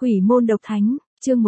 Quỷ môn độc thánh, chương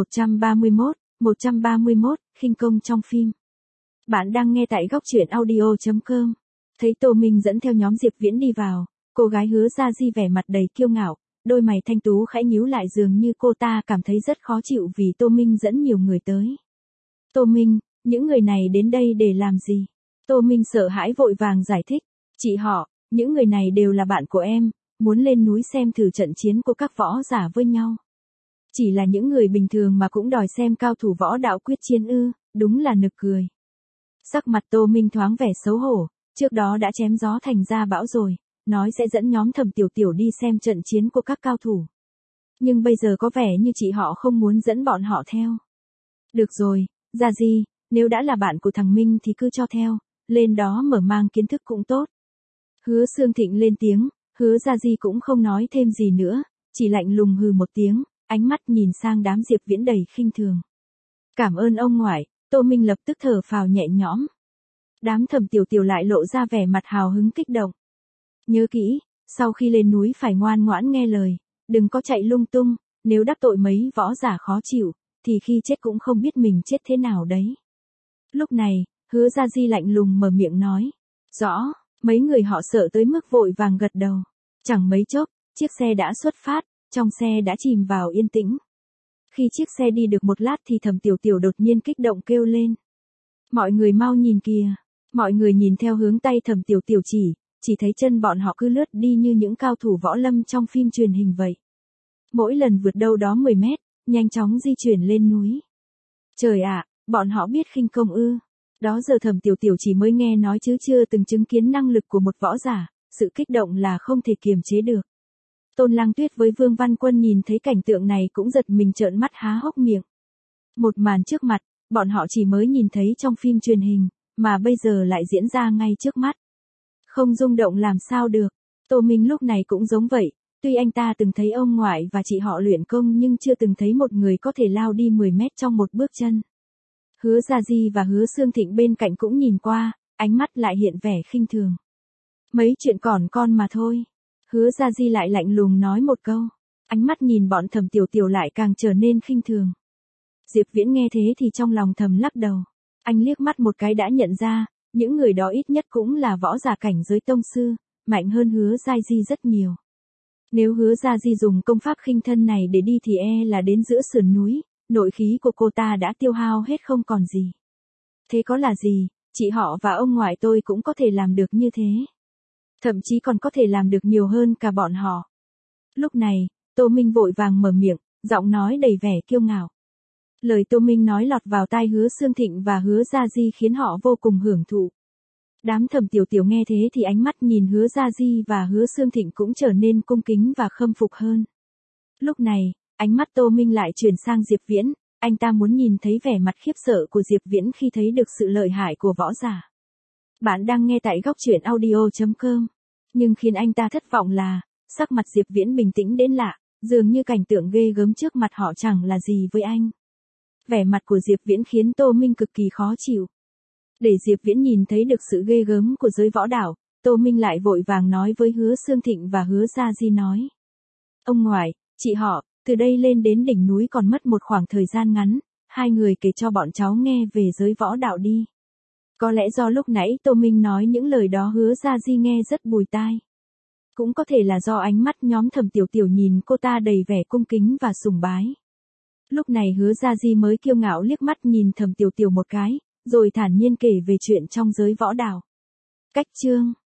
131, khinh công trong phim. Bạn đang nghe tại góc truyện audio.com. Thấy Tô Minh dẫn theo nhóm Diệp Viễn đi vào, cô gái Hứa Gia Di vẻ mặt đầy kiêu ngạo, đôi mày thanh tú khẽ nhíu lại dường như cô ta cảm thấy rất khó chịu vì Tô Minh dẫn nhiều người tới. Tô Minh, những người này đến đây để làm gì? Tô Minh sợ hãi vội vàng giải thích. Chị họ, những người này đều là bạn của em, muốn lên núi xem thử trận chiến của các võ giả với nhau. Chỉ là những người bình thường mà cũng đòi xem cao thủ võ đạo quyết chiến ư, đúng là nực cười. Sắc mặt Tô Minh thoáng vẻ xấu hổ, trước đó đã chém gió thành ra bão rồi, nói sẽ dẫn nhóm Thẩm Tiểu Tiểu đi xem trận chiến của các cao thủ. Nhưng bây giờ có vẻ như chị họ không muốn dẫn bọn họ theo. Được rồi, Gia Di, nếu đã là bạn của thằng Minh thì cứ cho theo, lên đó mở mang kiến thức cũng tốt. Hứa Sương Thịnh lên tiếng, Hứa Gia Di cũng không nói thêm gì nữa, chỉ lạnh lùng hừ một tiếng, ánh mắt nhìn sang đám Diệp Viễn đầy khinh thường. Cảm ơn ông ngoại, Tô Minh lập tức thở phào nhẹ nhõm. Đám Thẩm Tiểu Tiểu lại lộ ra vẻ mặt hào hứng kích động. Nhớ kỹ, sau khi lên núi phải ngoan ngoãn nghe lời, đừng có chạy lung tung, nếu đắc tội mấy võ giả khó chịu, thì khi chết cũng không biết mình chết thế nào đấy. Lúc này, Hứa Gia Di lạnh lùng mở miệng nói. Rõ, mấy người họ sợ tới mức vội vàng gật đầu. Chẳng mấy chốc, chiếc xe đã xuất phát, trong xe đã chìm vào yên tĩnh. Khi chiếc xe đi được một lát thì Thẩm Tiểu Tiểu đột nhiên kích động kêu lên. Mọi người mau nhìn kìa. Mọi người nhìn theo hướng tay Thẩm Tiểu Tiểu chỉ thấy chân bọn họ cứ lướt đi như những cao thủ võ lâm trong phim truyền hình vậy. Mỗi lần vượt đâu đó 10 mét, nhanh chóng di chuyển lên núi. Trời ạ, bọn họ biết khinh công ư. Đó giờ Thẩm Tiểu Tiểu chỉ mới nghe nói chứ chưa từng chứng kiến năng lực của một võ giả, sự kích động là không thể kiềm chế được. Tôn Lăng Tuyết với Vương Văn Quân nhìn thấy cảnh tượng này cũng giật mình trợn mắt há hốc miệng. Một màn trước mặt, bọn họ chỉ mới nhìn thấy trong phim truyền hình, mà bây giờ lại diễn ra ngay trước mắt. Không rung động làm sao được. Tô Minh lúc này cũng giống vậy, tuy anh ta từng thấy ông ngoại và chị họ luyện công nhưng chưa từng thấy một người có thể lao đi 10 mét trong một bước chân. Hứa Gia Di và Hứa Sương Thịnh bên cạnh cũng nhìn qua, ánh mắt lại hiện vẻ khinh thường. Mấy chuyện còn con mà thôi. Hứa Gia Di lại lạnh lùng nói một câu, ánh mắt nhìn bọn Thẩm Tiểu Tiểu lại càng trở nên khinh thường. Diệp Viễn nghe thế thì trong lòng thầm lắc đầu. Anh liếc mắt một cái đã nhận ra, những người đó ít nhất cũng là võ giả cảnh giới tông sư, mạnh hơn Hứa Gia Di rất nhiều. Nếu Hứa Gia Di dùng công pháp khinh thân này để đi thì là đến giữa sườn núi, nội khí của cô ta đã tiêu hao hết không còn gì. Thế có là gì, chị họ và ông ngoại tôi cũng có thể làm được như thế. Thậm chí còn có thể làm được nhiều hơn cả bọn họ. Lúc này, Tô Minh vội vàng mở miệng, giọng nói đầy vẻ kiêu ngạo. Lời Tô Minh nói lọt vào tai Hứa Sương Thịnh và Hứa Gia Di khiến họ vô cùng hưởng thụ. Đám Thẩm Tiểu Tiểu nghe thế thì ánh mắt nhìn Hứa Gia Di và Hứa Sương Thịnh cũng trở nên cung kính và khâm phục hơn. Lúc này, ánh mắt Tô Minh lại chuyển sang Diệp Viễn, anh ta muốn nhìn thấy vẻ mặt khiếp sợ của Diệp Viễn khi thấy được sự lợi hại của võ giả. Bạn đang nghe tại góc truyện audio.com. Nhưng khiến anh ta thất vọng là, sắc mặt Diệp Viễn bình tĩnh đến lạ, dường như cảnh tượng ghê gớm trước mặt họ chẳng là gì với anh. Vẻ mặt của Diệp Viễn khiến Tô Minh cực kỳ khó chịu. Để Diệp Viễn nhìn thấy được sự ghê gớm của giới võ đạo, Tô Minh lại vội vàng nói với Hứa Sương Thịnh và Hứa Gia Di nói. Ông ngoại, chị họ, từ đây lên đến đỉnh núi còn mất một khoảng thời gian ngắn, hai người kể cho bọn cháu nghe về giới võ đạo đi. Có lẽ do lúc nãy Tô Minh nói những lời đó Hứa Gia Di nghe rất bùi tai. Cũng có thể là do ánh mắt nhóm Thẩm Tiểu Tiểu nhìn cô ta đầy vẻ cung kính và sùng bái. Lúc này Hứa Gia Di mới kiêu ngạo liếc mắt nhìn Thẩm Tiểu Tiểu một cái, rồi thản nhiên kể về chuyện trong giới võ đạo. Cách chương